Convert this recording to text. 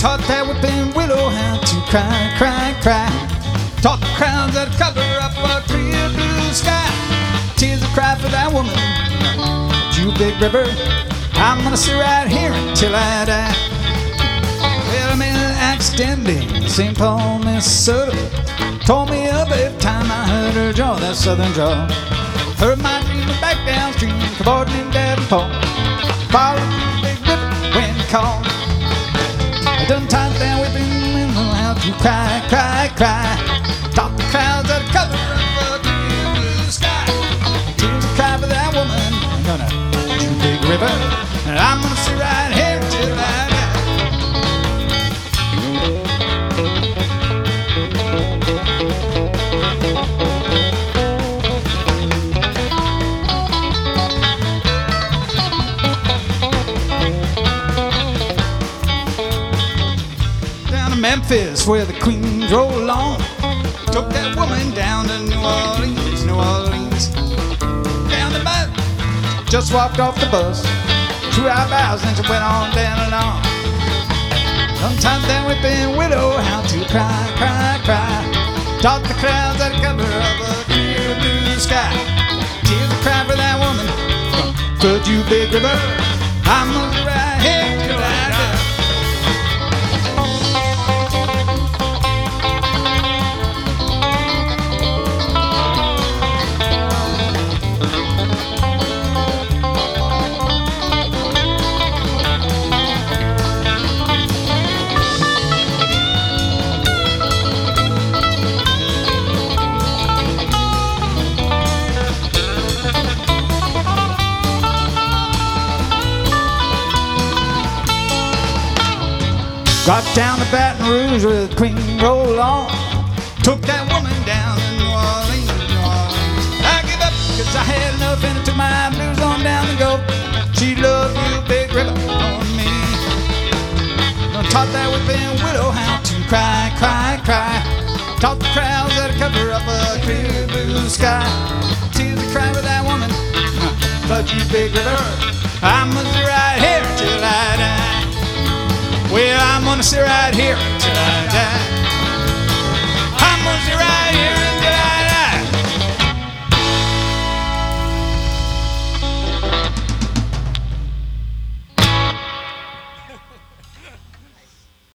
Taught that whipping willow how to cry, cry, cry. Taught the crowds that cover up a clear blue sky. Tears that cry for that woman, you big river. I'm gonna sit right here until I die. Well, I met accidentally in St. Paul, Minnesota. Told me up every time I heard her draw that southern draw. Heard my dreaming back downstream, cavorting in Davenport. Followed the big river when it called. I done tied down whipping willow how to cry, cry, cry. Taught the crowds that cover up a clear blue sky. Tears that cry for that woman. I'm gonna you big river, and I'm gonna sit right here till I die. Down to Memphis, where the queens roll along. Took that woman down to New Orleans, New Orleans. Down the mountain, just walked off the bus. 2 hours and she went on down and on. Sometimes that whipping widow how to cry, cry, cry. Taught the crowds that cover up a clear blue sky. Tears that cry for that woman. Could you big river? I'm gonna be right here till I die. Got down to Baton Rouge where the queen rolled on. Took that woman down to New Orleans, New Orleans. I give up cause I had enough and I took my blues on down the Gulf. She loved you, big river, on me. Taught that whipping widow how to cry, cry, cry. Taught the crowds that cover up a clear blue sky. Tears that cry for that woman. But you big river, I'm gonna sit right here till I die. Well, I'm gonna sit right here till I die.